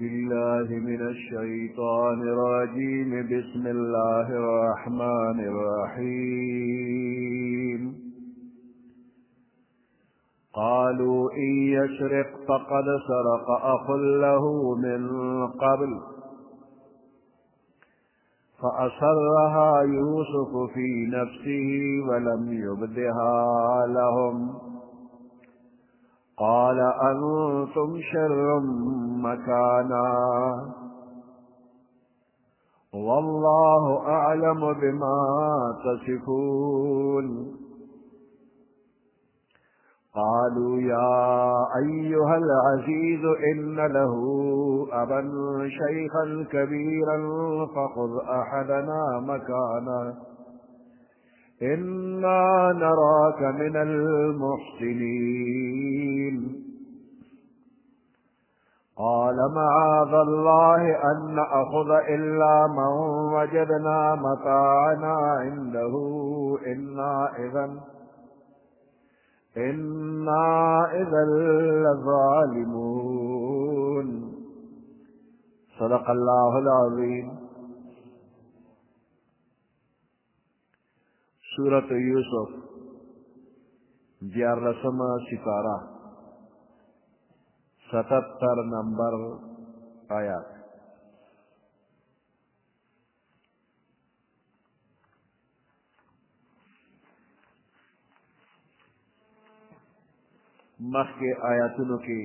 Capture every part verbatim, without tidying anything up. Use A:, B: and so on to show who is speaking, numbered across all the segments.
A: بالله من الشيطان الرجيم بسم الله الرحمن الرحيم قالوا إن يسرق فقد سرق أخ له من قبل فأسرها يوسف في نفسه ولم يبدها لهم قال أنتم شر مكانا والله أعلم بما تصفون قالوا يا أيها العزيز إن له أبا شيخا كبيرا فخذ أحدنا مكانه إنا نراك من المحسنين قال معاذ الله أن نأخذ إلا من وجدنا متاعنا عنده إنا إذا إنا إذا لظالمون صدق الله العظيم. سورة یوسف گیارہسم سپارہ ستتر نمبر آیات. مخ کے آیاتونو کی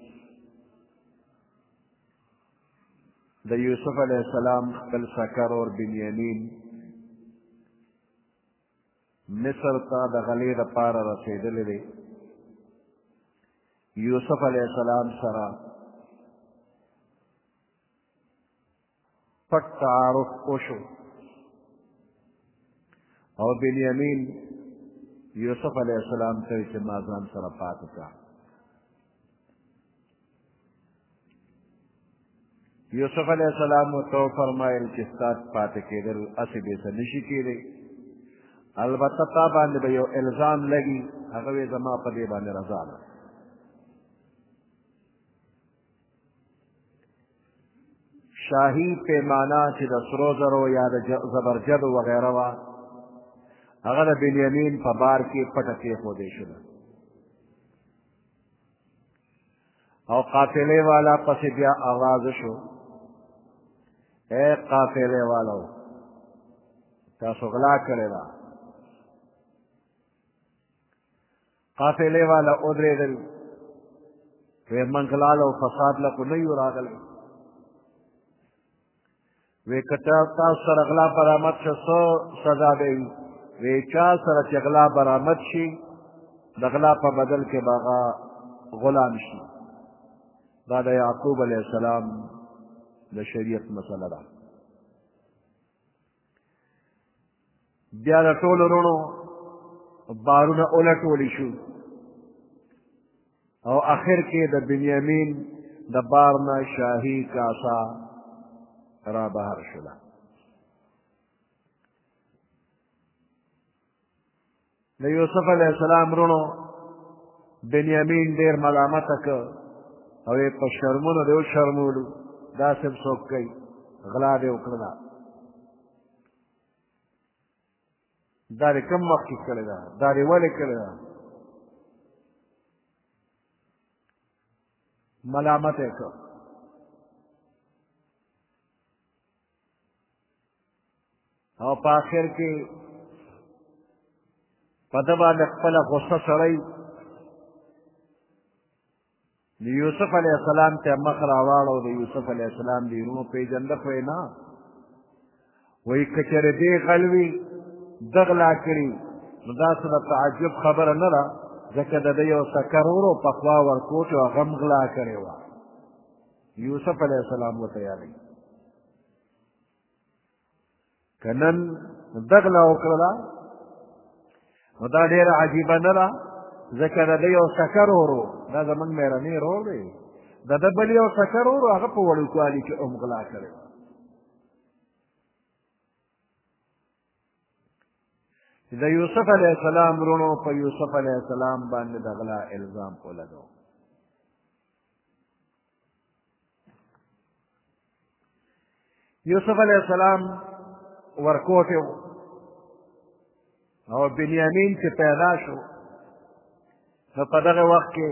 A: دا یوسف علیہ السلام خپل سکر اور بنیامین مصر تا د غلې دپاره رسېدلی دی. یوسف علیه السلام سره پټ تعارف وشو او بنیامین یوسف علیه السلام ته وایي چې ما ځان سره پاتې کړه. یوسف علیه السلام ورته وفرمایل چې ستا پاتې کېدل هسې بېرته نشي کېدی، البته تا باندې به یو الزام لګي، هغه وی زما په دې باندې رضا ده. شاهي پیمانه چې د سرو زرو یا د زبرجدو وغیره وه، هغه د بنیامین په بار کې پټه کېښودې شوله او قافلې والا پسې بیا آواز شو، اے قافلې والو تاسو غلا کړې ده. قافلې والا ودرېدل، وی منګلال او فساد له خو نه یو راغلی، وی که تاسو سره غلا برآمد شه څه سزا به وي؟ وی چا سره چې غلا برآمد شي د غلا په بدل کې به هغه غلام شي. دا د یعقوب علیه السلام د شریعت مسله ده. بیا د ټولو وروڼو بارونه اولټولی شو او آخر کې د بنیامین د بار نه شاهي کاسه را بهر شوله. د یوسف علیه السلام وروڼو بنیامین ډېر ملامته که او یې په شرمونو دې وشرمولو، داسې هم څوک کوي، غلا دې وکړله. دا دې کوم وخت کې کړې ده؟ دا دې ولې کړې ده؟ ملامت یې کړ. او په آخر کې په ده باندې خپله غصه سړی د یوسف علیه السلام ته مخ راواړو. د یوسف علیه السلام د وروڼو پېژنده خو یې نه، وایي که چېرې دې غل وي ده غلا کړي نو دا څه د تعجب خبره نه ده، ځکه د ده یو سکر ورو په خوا ورکوټ و هغه هم غلا کړې وه. یوسف علیه السلام ورته یادوي که نن ده غلا وکړله نو دا ډېره عجیبه نه ده، ځکه د ده یو سکر ورو، دا زموږ مېرنی ورور دی، د ده بل یو سکر ورو هغه په وړوکوالي کې هم غلا کړې وه. د یوسف علیه السلام وروڼو په یوسف علیه السلام باندې د غلا الزام ولګاو. یوسف علیہ السلام ورکوټی و او بنیامین چې پیدا شو نو په دغه وخت کې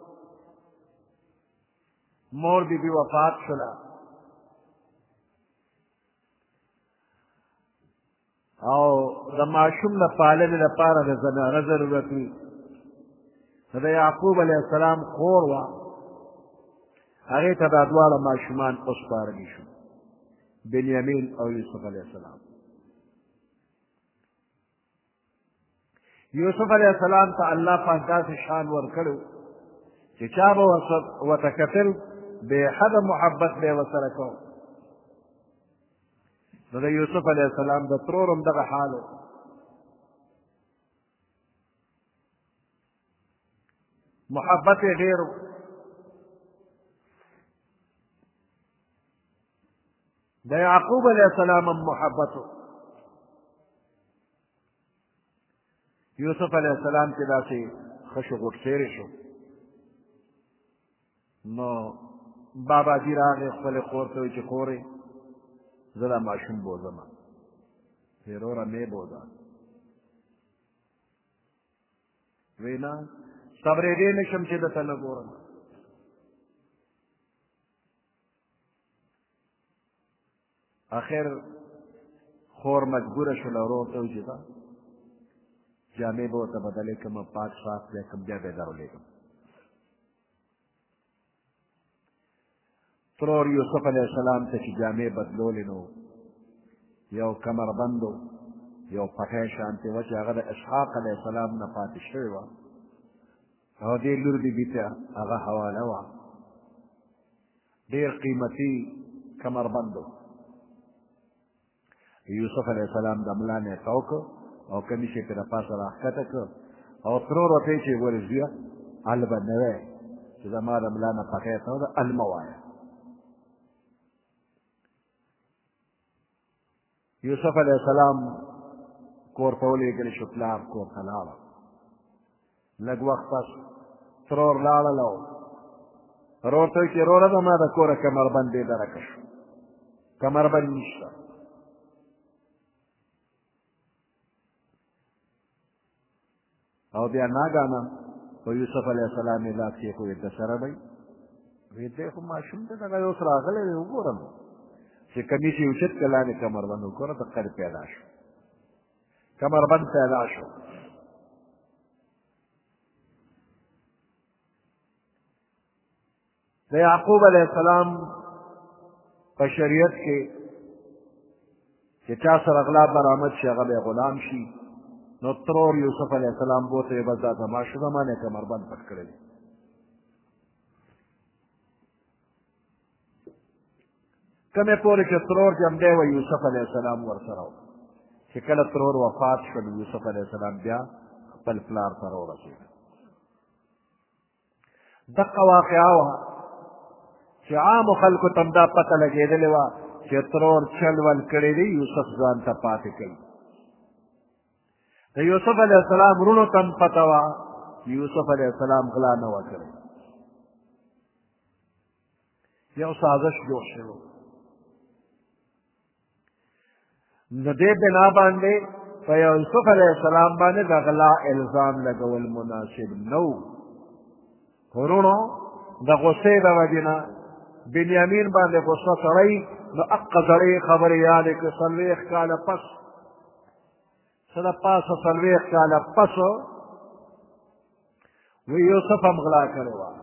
A: مور بی بی وفات شوله او د ماشوم د پالنې لپاره د زنانه ضرورت وي نو د یعقوب علیه السلام خور وه هغې ته دا دواړه ماشومان وسپارلی شو بنیامین او یوسف علیه السلام یوسف علیه السلام ته الله پاک داسې شان ورکړی چې چا به ورته کتل بې حده محبت به یې ورسره کو نو د یوسف علیه السلام د ترور هم دغه حال و محبت یې ډېر و د یعقوب علیه السلام هم محبت و یوسف علیه السلام چې داسې ښه شو غوټسېرې شو نو باباجي راغی خپلې خور ته وایي چې خورې زه دا ماشوم بوځم ویې وروره مې بوځه وایي نه صبرېدی نه شم چې درته نه ګورم اخر خور مجبوره شوله ورور ته وایي چې دا جامې به ورته بدلې کړم پاک صاف دی کړم بیا به یې درولېږم ترور یوسف علیه السلام ته چې جامې بدلولې نو یو کمربند و یو پټی شانتې وه چې هغه د اسحاق علیه السلام نه پاتې شوې وه او دې لور بیبي ته هغه حواله وه ډېر قیمتي کمربند و یوسف علیه السلام د ملا نه یې تو کړ او کمیس یې ترې پاسه راښکته کړ او ترور ورته یې چې ګورې زویه ال به نه وی چې زما د ملا نه پټی ته ده ال مه وایه یوسف علیه السلام کور ته ولېږلی شو پلار کور ته لاړه لږ وخت پس ترور لاړله او ورور ته وایي چې وروره زما د کوره کمربند بې درکه شو کمربند نشته او بیا ناګانه په یوسف علیه السلام یې لاس کېښود د سره به وی دی خو ماشوم ته دغه اوس راغلی دی وګورم چې کمیس یې اوچت کړه لاندې کمربند وګوره دقه پیدا شو کمربند پیدا شو د یعقوب علیه السلام په شریعت کې چې چا سره غلا برآمد شي هغه به غلام شي نو ترور یوسف علیه السلام بوته یې بس دا زما شو زما نه کمربند پټ کړی دی کمې پورې چې ترور جمدی وه یوسف علیه السلام ورسره و چې کله ترور وفات شول یوسف علیه السلام بیا خپل پلار ته راورسېد دقه واقعه وه چې عامو خلکو ته هم دا پته لګېدلې وه چې ترور چل ول کړی دی یوسف ځان ته پاتې کوي د یوسف علیه السلام وروڼو ته هم پته وه یوسف علیه السلام غلا نه وه کړی یو سازش جوړ شوی نو دې بنا باندې په یوسف علیه السلام باندې د غلا الزام لګول مناسب نه و وروڼو د غصې د وجې نه بنیامین باندې غصه سړی نو اقه زړې خبرې یادې کړې څلوېښت کاله پس څه د پاسه څلوېښت کاله پس وی یوسف هم غلا کړې وه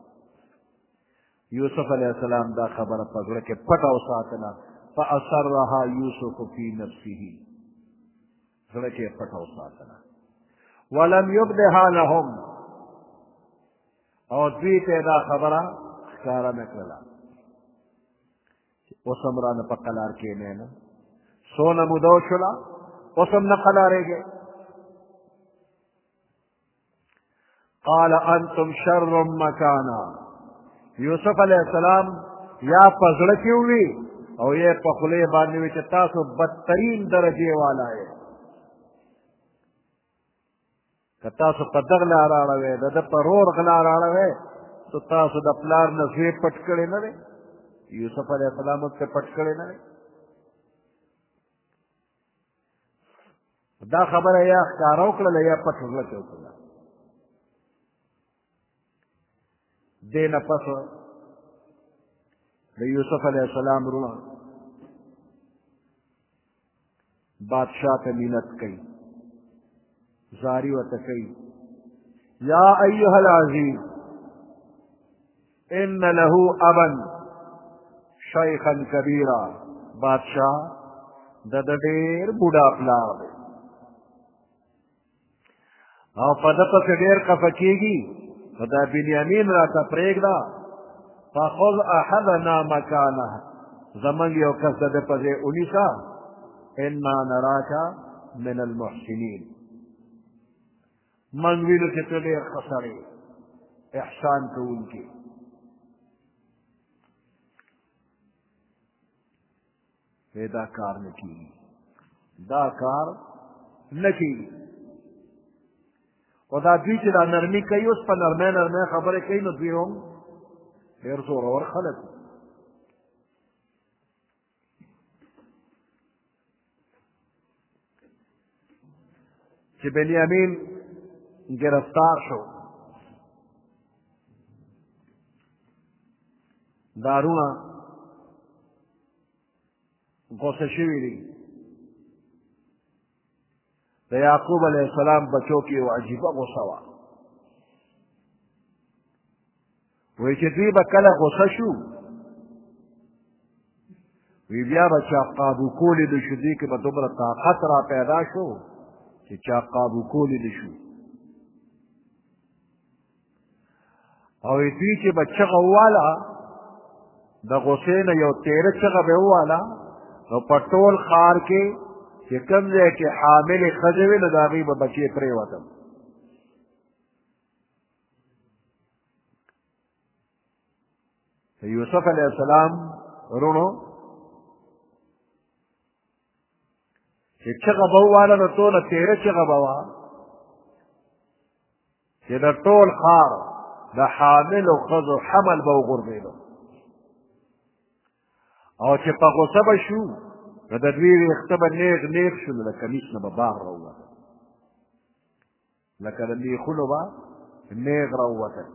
A: یوسف علیه السلام دا خبره په زړه کې پټه وساتله فأسرها یوسف فی نفسه زړه کې پټه وساتله ولم یبدها لهم او دوی ته دا خبره ښکاره نه کړله اوس هم رانه په قلار کښېنې نه څونه موده وشوله اوس هم نه قلارېږې قال انتم شر مکانا یوسف علیه السلام یا په زړه کې ووي او یې په خولې باندې وي چې تاسو بدترین درجې والا یې که تاسو په دغ لاره اړوئ د ده په رور غلا راړوئ نو تاسو د پلار نه زوی پټ کړی نه دی یوسف علیه السلام هم پرې پټ کړی نه دی دا خبره یا ښکاره وکړله یا پټ زړه کې وکړله. دې نه پس د یوسف علیه السلام وروڼه بادشاه ته منت کوي، زاري ورته کوي، یا ایها العزیز ان له ابا شیخا کبیرا. بادشاه د د ډېر بوډا پلار دی او په ده پسې ډېر خفه کېږي، نو دا بنیامین راته پرېږده، فخذ احدنا مکانه، زمونږ یو کس د ده په ځای ونیسه، انا نراک من المحسنین، موږ وینو چې ته ډېر ښه سړی احسان کوونکی. دا کار نه کېږي، دا کار نه کېږي. خو دا دوی چې دا نرمي کوي، اوس په نرمۍ نرمۍ خبرې کوي، نو دوی هم ډېر زورور خلک دي. چې بنیامین گرفتار شو، دارونه غوسه شوي دي. د یعقوب علیه السلام بچو کې یو عجیبه غوسه وه. وایي چې دوی به کله غوسه شو، وی بیا به چا قابو کولی د شو، دوی کې به دومره طاقت را پیدا شو چې چا قابو کولی د شو. او دوی چې به چغه وواله، د غوسې نه یو تیره چغه به وواله، نو په ټول ښار کې چې کوم ځای کې حاملې ښځې وې، نو د هغې به بچې پرېوتل. د یوسف علیه السلام وروڼو چې چغه به وواله، نو ټوله تیره چغه به وه چې د ټول ښار د حاملو ښځو حمل به وغورځېدو. او چې په غوسه به شو، نو د دوی ویښته به نیغ نیغ شو، نو د کمیس نه به بار راووتل، لکه د میخونو به نیغ راووتل.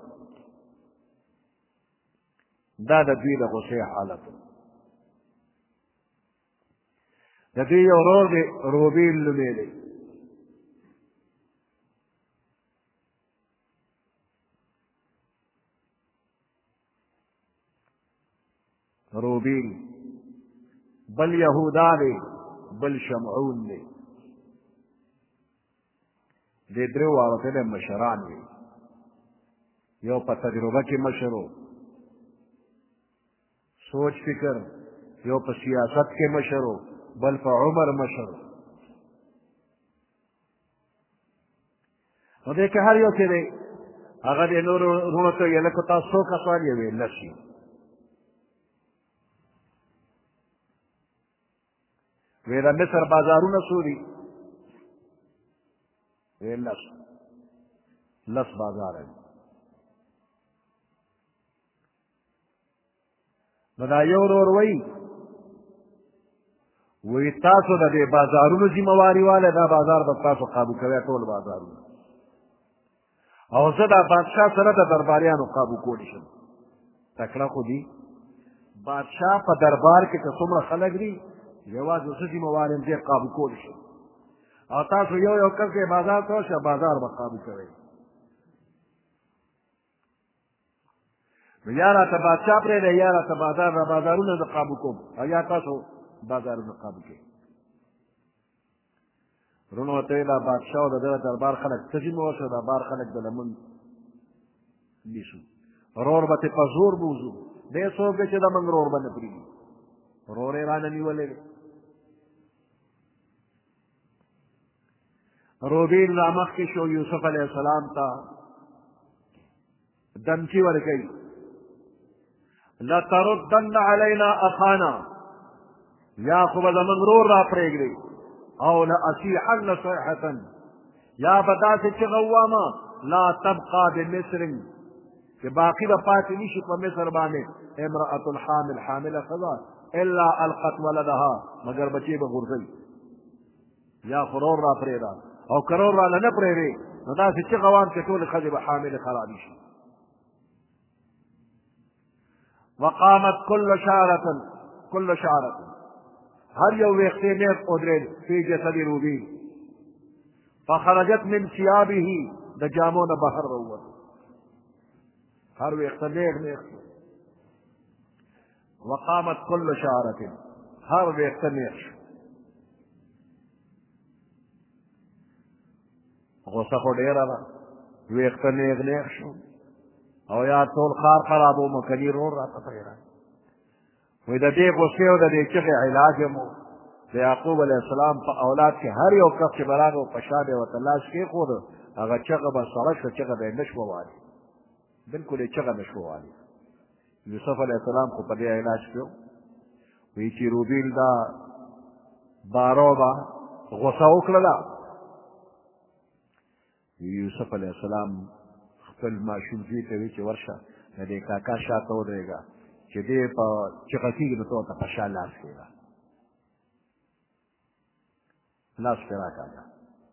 A: دا د دوی د غوسې حالت و. د دوی یو ورور دی، روبیل نومې دی. روبیل بل یهودا دی، بل شمعون دی. دې درې واړه ته مشران وي، یو په تجربه کې مشر و، سوچ فکر، یو په سیاست کې مشر و، بل په عمر مشر و. نو دې کې هر یو چې دی هغه د نورو وروڼو ته ویل که تاسو څو کسان یې ویل لس یو. وی د مصر بازارونه څو دي؟ وی لس لس بازاره دي. نو دا یو ورور وایي وی تاسو د دې بازارونو ذمهواري والی، دا بازار به تاسو قابو کوئ، ټول بازارونه، او زه دا بادشاه سره د درباریانو قابو کولی شم. تکړه خو دي، بادشاه په دربار کې که څومره خلک دي، یوازې زه ذمهوار یم، دې قابو کولی شم. او تاسو یو یو کس یې بازار ته ورشه، بازار به قابو کوئ. نو یا راته بادشاه پرېږدی، یا راته بازار را بازارونه زه قابو کوم، او یا تاسو بازارونه قابو کوئ. وروڼو ورته ویل دا بادشاه او د ده دربار خلک ته ذمه ورشه، دا بار خلک د لمن نیسو. ورور به ترې په زور بوځو، دی څوک دی چې د موږ ورور به نه پرېږدي، ورور یې رانه نیولی دی. روبیل را مخکې شو، یوسف علیه السلام ته دمچي ورکوي، لتردن علینا اخانا، یا خو به زموږ ورور را پرېږدئ، او لأصیحن صیحة، یا به داسې چغه ووامه، لا تبقى بمصر، چې باقي به پاتې نشي په مصر باندې امرأة الحامل، حامله ښځه، الا القت ولدها، مگر بچې به غورځوي. یا خو رور را پرېږده او که رور راله نه پرېږدې نو داسې چغه وام چې ټولې ښځې به حاملې خرابې شي. وقامت كل شعرة كل شعرة هر یو ویښتې نیغ ودرېد فی جسد روبین فخرجت من ثيابه د جامو نه بهر راووت هر ویښته نیغ نیغ شو. وقامت كل شعرة هر ویښته نیغ شو. غوسه خو ډېره ده ویښته نیغ نیغ شو او یا ټول ښار خرابومه کني رور راته پرېږده. وایي د دې غوسې او د دې چغې علاج یې مو د یعقوب علیه السلام په اولاد کې هر یو کس چې به راغی په شا به یې ورته لاس کېښوده هغه چغه به سړه شوه چغه به یې نه شوه والي بلکل یې چغه نه شوه والي. یوسف علیه السلام خو په دې علاج کې و. وایي چې روبیل دا بارو به غوسه وکړله. یوسف علیه السلام خپل ماشوم زوی ته وایي چې ورشه د دې کاکا شاته ودرېږه چې دې په چغه کېږي نو ته ورته په شا لاس کېږه لاس پې راکاږه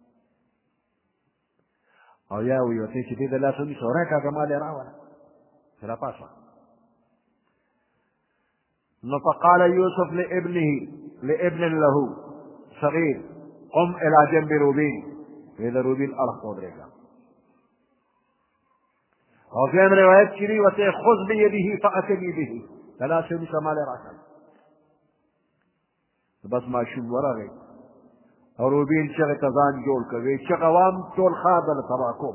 A: او یا وایي ورته چې دې د لاس ونیسه راکاږه مال یې راوله چې راپاسه. نو فقال يوسف لابنه لابن له صغير قم الى جنب روبين وإذا روبين أرخ ودرېږه. او دویم روایت کې دي ورته خذ بيده فأتني به د لاس یې ونیسه مال یې راکړه. بس ماشوم ورغی او روبین چغې ته ځان جوړ کړ وایي چغه وام ټول ښار به له تباه کوم.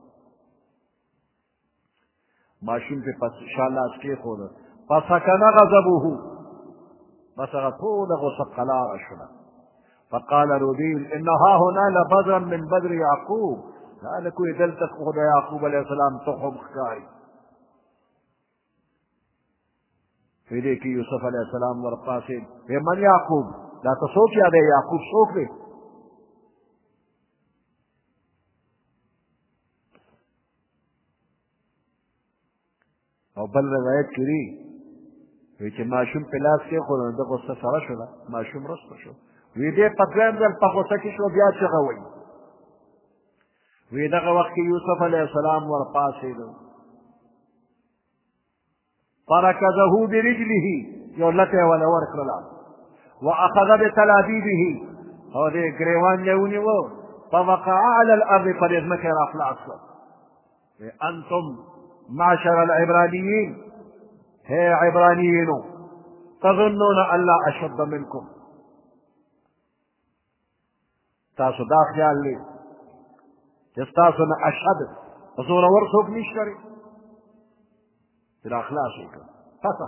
A: ماشوم پې په شا لاس کېښوده فسکن غضبه بس هغه ټوله غوسه قلاره شوله. فقال روبین ان هاهنا لبذرا من بدر یعقوب دا لکه وایي دلته خو د یعقوب علیه السلام تخم ښکاري. په دې کې یوسف علیه السلام ورپاسېد وایي من یعقوب دا ته څوک یادوې یعقوب څوک دی؟ او بل روایت کې دي وایي چې ماشوم په لاس کېښود نو د غوسه سړه شوله ماشوم رسته شو. وایي دې په دویم ځل په غوسه کې شو بیا چغه وایي. وایي دغه وخت کې یوسف علیه السلام ورپاسېد فرکزه برجله یو لته یې وله ورکړله واخذ بتلابیبه او دې ګرېوان یې ونیوه فوقع على الارض په دې ځمکه یې راخلاص کړه. انتم معشر العبرانيين هي عبرانيين تظنون ان لا اشد منكم تاسو دا خیال لرئ چې ستاسو نه اشد زورور څوک نشته دی چې را خلاص یې کړه پسه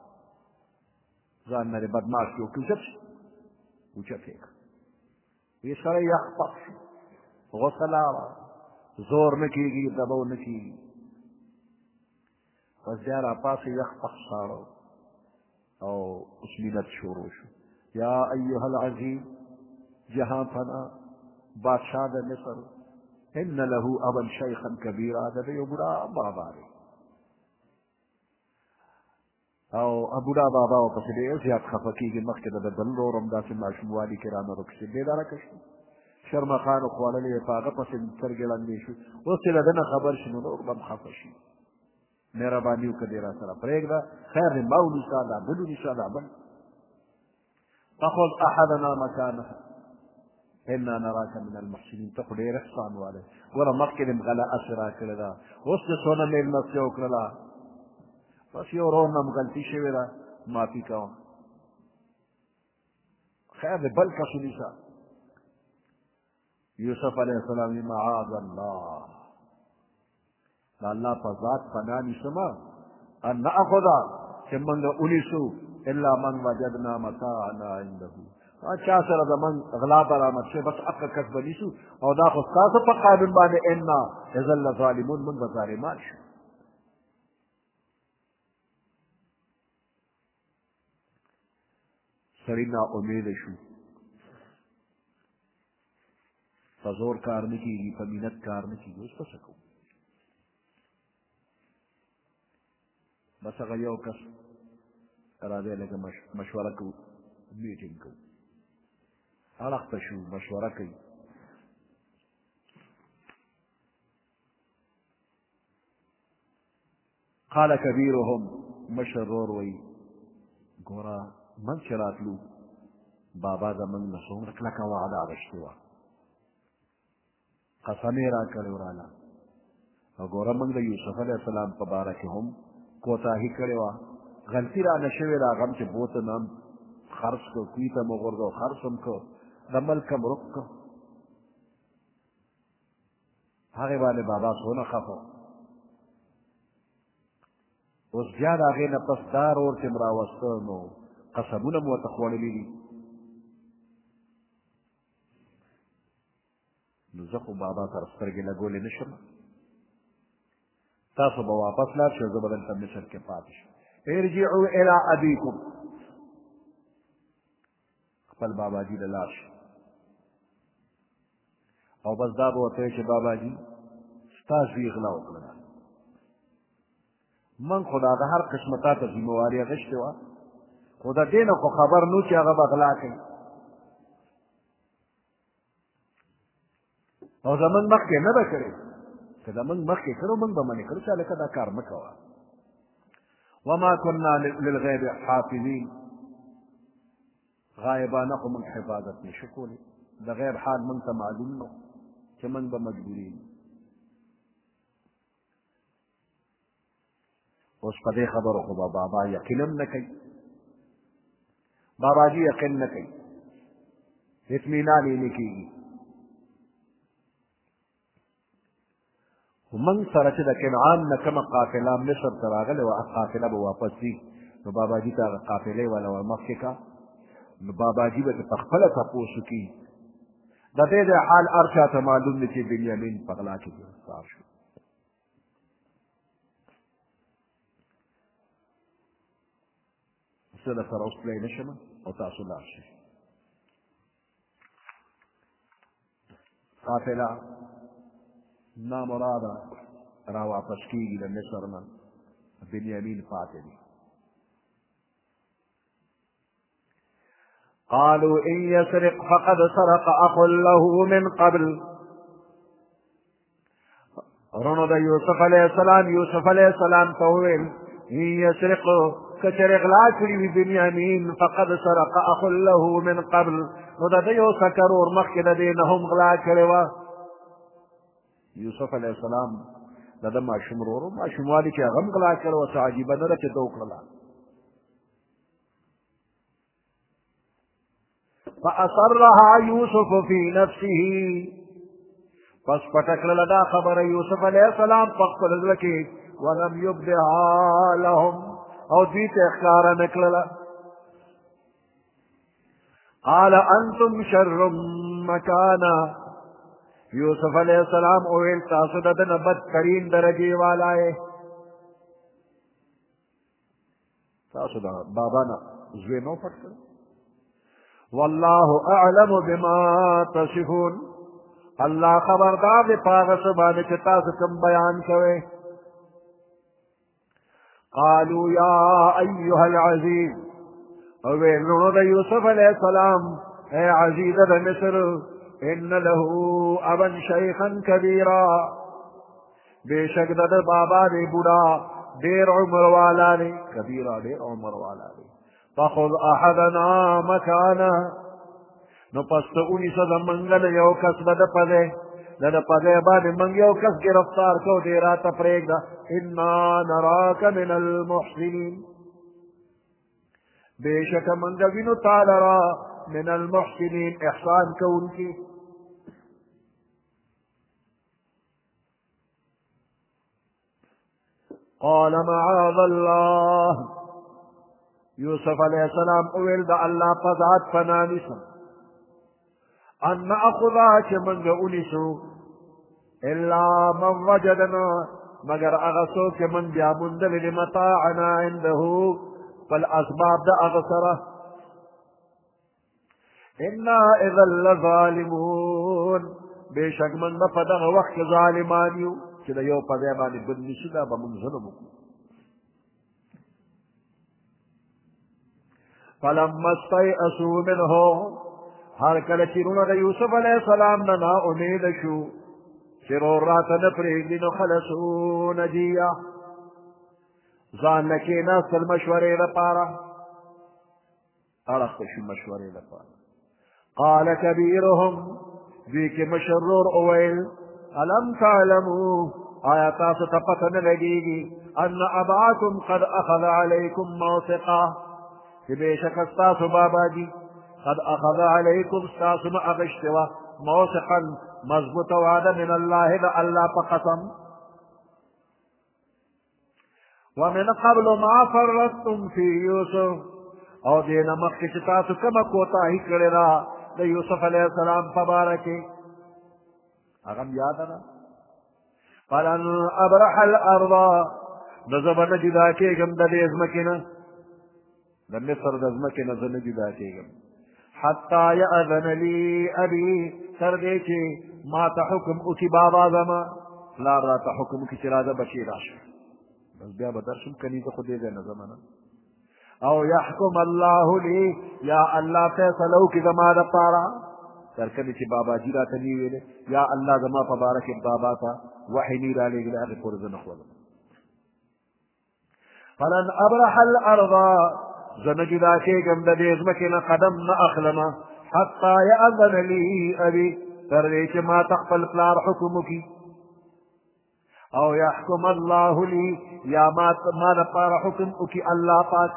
A: ځان نه دې بدماش کړي اوچت شي اوچت یې کړه. وایي سړی یخپخ شو غوسه لاړه زور نه کېږي دبو نه کېږي بس بیا راپاسې یخ پخ ساړه او اوس مینت شروع شو. یا ایها العظیم جهان فنا بادشاہ د مصر ان له ابا شیخا کبیرا د دې یو بوډا بابا دی او بوډا بابا ورپسې ډېر زیات خفه کېږي مخکې د ده بل ورور هم داسې ماشوموالي کې رانه رکشي بیداره که شو شرمخانو خوړلې په هغه پسې سترګې ړندې شو. اوس چې له ده نه خبر شي نو نور به هم خفه شي. مهرباني وکړه دې را سره پرېږده خیر دې ما ونیسه دا بل ونیسه دا بل فخذ احدنا مکانه انا نراک من المحسنین ته خو ډېر احسان والی ګوره مخکې دې م غله اسې را کړې ده اوس دې څونه مېلمستیا وکړله بس یو ورور نه م غلطي شوې ده معافي کوم خیر دې بل کس ونیسه. یوسف علیه السلام وی معاذ الله دا الله په ذات پناه نیسمه ان ناخذ چې موږ ونیسو الا من وجدنا متاعنا عنده چا سره زموږ غلا برآمد شي بس هغه کس به نیسو او دا خو ستاسو په قانون باندې انا اذا لظالمون موږ به ظالمان شو. سړي نا امیده شو په زور کار نه کېږي په مینت کار نه کېږي اوس به څه کوو. بس هغه یو کس راځئ لږه مشوره کوو میټینګ کوو اړخ ته شو مشوره کوي قال کبیرهم مشر ورور وی ګوره موږ چې راتلو بابا زموږ نه څومره کلکه وعده اغوښتې وه قسم یې راکړی وراله او ګوره موږ د یوسف علیه السلام په باره کې هم کوتاهي کړې وه غلطي رانه شوې ده هغه هم چې بوته نه هم خرڅ کړو کوی ته مو غورځو خرڅ هم کړو د ملک هم رک کړو هغې باندې بابا څونه خفه اوس بیا د هغې نه پس دا رور چې م راوسته نو قسمونه م ورته خوړلي دي نو زه خو بابا سره سترګې لګولی نه شم تاسو به واپس لاړ شئ زه به دلته مصر کې پاتې شم ارجعوا الى ابیکم خپل باباجي له لاړ شئ او بس دا به ورته وایي چې باباجي ستا زوی غلا وکړله من خو د هغه هر قسمه تا ته ذمهواري اخیستې وه خو د دې نه خو خبر نو چې هغه به غلا کوي او زمونږ مخکې نه به کړې که زمونږ مخکې کړو موږ به منې کړو چې هلکه دا کار مه کوه وما كنا للغیب حافظین غایبانه خو موږ حفاظت نشو کولی د غیب حال موږ ته معلوم نو چې موږ به مجبورین اوس په دې خبرو خو به بابا یقین هم نه کوي باباجي یقین نه کوي اطمینان یې نه کېږي من سره چې د کنعان نه کومه قافله مصر ته راغلې وه هغه قافله به واپس ځي نو باباجي ته هغه قافلې والا ور مخکې کا نو باباجي به په خپله تپوس وکړي د دې د حال هر چا ته معلوم دی چې بنیامین په غلا کې ګرفتار شو زه در سره اوس تللی نه شم او تاسو لاړ شئ قافله نامراده را واپس کېږي د مصر نه بنیامین پاتې دی قالوا إن يسرق فقد سرق أخ له من قبل رونو د یوسف علیه السلام یوسف علیه السلام ته وویل إن يسرق کچر اغلا کړي وي بنیامین فقد سرق أخ له من قبل نو د ده یو سکرور مخکې د دې نه هم غلا کړې وه یوسف علیه السلام د ده ماشوم ورور و ماشوموالي کې هغه هم غلا کړې وه څه عجیبه نه ده چې ده وکړله فأصرها يوسف في نفسه پس پټه کړله دا خبره یوسف علیه السلام په خپل زړه کې ولم یبدها لهم او دوی ته ښکاره نه کړله قال انتم شر مکانا یوسف علیہ السلام اویل تاسو د ده نه بدترین درجې والا یې تاسو د بابا نه زوی نو پټ کړ والله اعلم بما تصفون الله خبردار دی په هغه څه باندې چې تاسو کوم بیان کوئ قالوا یا ایها العزیز اویل نو د یوسف علیہ السلام اے عزیز د مصر ان له ابا شیخا کبیرا بشک د بابا دی بوډا ډیر عمر والا دی کبیرا ډیر عمر والا دی فخذ احدنا مکانا نو پس ته ونیسه زمونږ نه یو کس به د پدی د د پدی باندې موږ یو کس ګرفتار کو دی راته پرېږده انا نراک من المحسنین بېشکه موږ وینو تا لره من المحسنین احسان کوونکي قال معاذ الله یوسف علیہ السلام اویل د الله په ذات پناه نیسم ان ناخذها چې موږ ونیسو الا من وجدنا مگر هغه څوک چې موږ بیا موندلي دي متاعنا عنده خپل اسباب د هغه سره انا اذا لظالمون بېشک موږ به په دغه وخت کې ظالمان یو چې د یو په ځای باندې بد نیسو دا به موږ ظلم وکړو فلما استيئسوا منه هر کله چې رونه د یوسف علیه السلام نه نا امیده شو چې رور راته نه پرېږدي نو خلصو نجیه ځان نه کېناستل مشورې لپاره اړخ ته شو مشورې لپاره قال كبيرهم دوی کې مشر رور وویل الم تعلموا آیا تاسو ته پته نه لګېږي ان اباکم قد اخذ علیکم موثقه چې بېشکه ستاسو بابا جي قد اخذ علیکم ستاسو نه اخیستې وه موثقا مضبوطه وعده من الله د الله په قسم ومن قبل ما فرطتم في يوسف او دې نه مخکې چې تاسو کومه کوتاهي کړې ده د یوسف علیه السلام په باره کې هغه هم یاده ده فلن ابرح الارض نو زه به نه جدا کېږم د دې ځمکې نه د مصر د ځمکې نه زه نه جدا کېږم حتی یأذن لي ابي تر دې چې ما ته حکم وکړي بابا زما پلار راته حکم وکړي چې راځه بچې راشه بس بیا به درشم کني زه خو دې ځای نه ځم نه او يحكم الله لي یا الله فیصله وکړي زما دپاره تر کله چې بابا جي راته نی ویلې یا الله زما په باره کې بابا ته وحي نی رالېږلی هغې پورې زه نه خولم فلن ابرح الارض زه نه جدا کېږم د دې ځمکې نه قدم نه اخلمه حتی یأذن لي ابي تر دې چې ما ته خپل پلار حکم وکړي او يحكم الله لي یا ما ما دپاره حکم وکړي الله پاک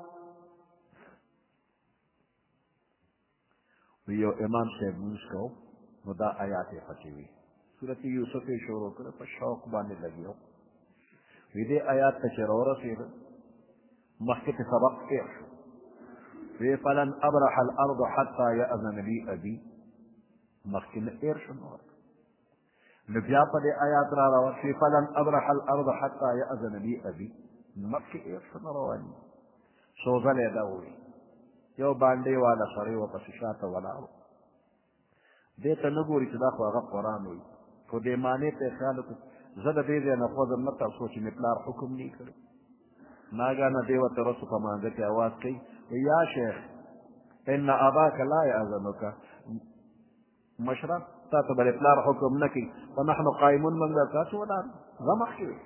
A: یو امام صاحب لمونځ کو نو دا آیات یې پکې وي صورت یوسف یې شروع کړه په شوق باندې لګیا وي دې آیات ته چې راورسېده مخکې ته سبق تېر شو وی فلن ابرح الارض حتى یأذن لي ابي مخکې نه تېر شو نو نو بیا په دې آیات را راورسېد فلن ابرح الارض حتى یأذن لي ابي مخکې تېر شو نو روان څو ځلې دا وویل یو باندې والا سړی ورپسې شاته ولاړ دې ته نه ګوري چې دا خو هغه قرآن وایي خو دې معنې ته یې خیال وکړو زه د دې ځای نه خوځم نه تر څو چې مې پلار حکم نه کړی ناګانه دې ورته رسو په مانځه کې اواز کوي یا شیخ ان اباک لا یأذنک مشره تا ته به پلار حکم نه کوي ونحن قائمون موږ د تاسو ولاړ زه مخکې وي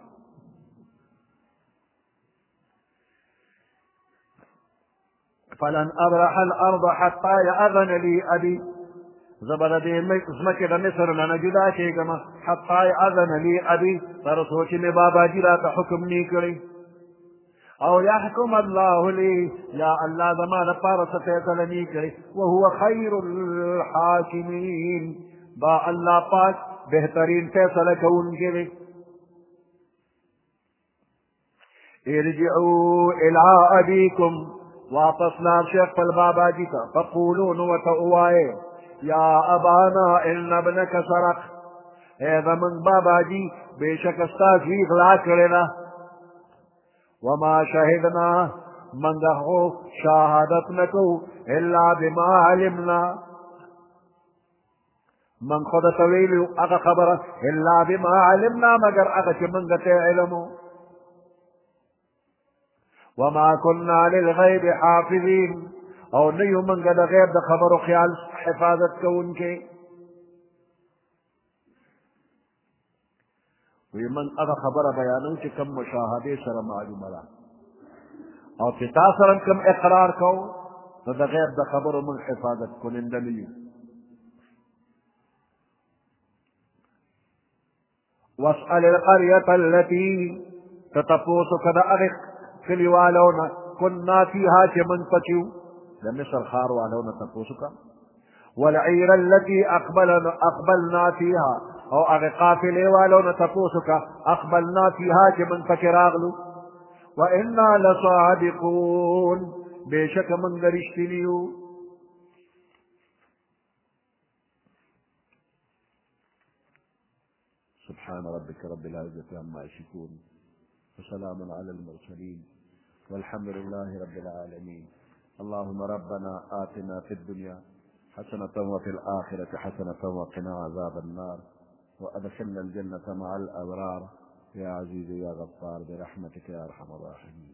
A: فلن ابرح الارض حتى يأذن لي ابي زبر دې ځمکې د مصر نه نه جدا کېږم حتى يأذن لي ابي تر څو چې مې بابا جي راته حکم نه کړی او يحكم الله لي یا الله زما دپاره څه فیصله نه کړی وهو خير الحاکمین با الله پاک بهترین فیصله کوونکی دی ارجعوا الى ابيكم واپس لاړ شئ خپل بابا جي ته فقولوا نو ورته ووایئ یا ابانا ان ابنک سرق ای زمونږ بابا جي بېشکه ستا زوی غلا کړې ده وما شهدنا منګه خو شهادت نه کوو الا بما علمنا من خو درته ویلي هغه خبره الا بما علمنا مګر هغه چې موږ ته علم وما كنا للغيب حافظين او نه یو موږ د غیب د خبرو خیال حفاظت کوونکي وی من هغه خبره بیانوم چې کوم مشاهدې سره معلومه ده او چې تا سره کوم اقرار کوو نو د غیب د خبرو موږ حفاظت کننده نه یو واسأل القرية التي تتپوسو که د هغې کلیوالو نه كنا فيها چې موږ پکې وو د مصر ښار والو نه تپوسو که والعیر التي اقبلنا فيها او هغې قافلې والو نه تپوسو که اقبلنا فيها چې موږ پکې راغلو وإنا لصادقون بېشکه موږ رښتیني یو سبحان ربك رب العزة عما يصفون وسلام على المرسلين والحمد لله رب العالمين اللهم ربنا آتنا في الدنيا حسنة وفي الآخرة حسنة وقنا عذاب النار وأدخلنا الجنة مع الأبرار يا عزيز يا غفار برحمتك يا أرحم الراحمين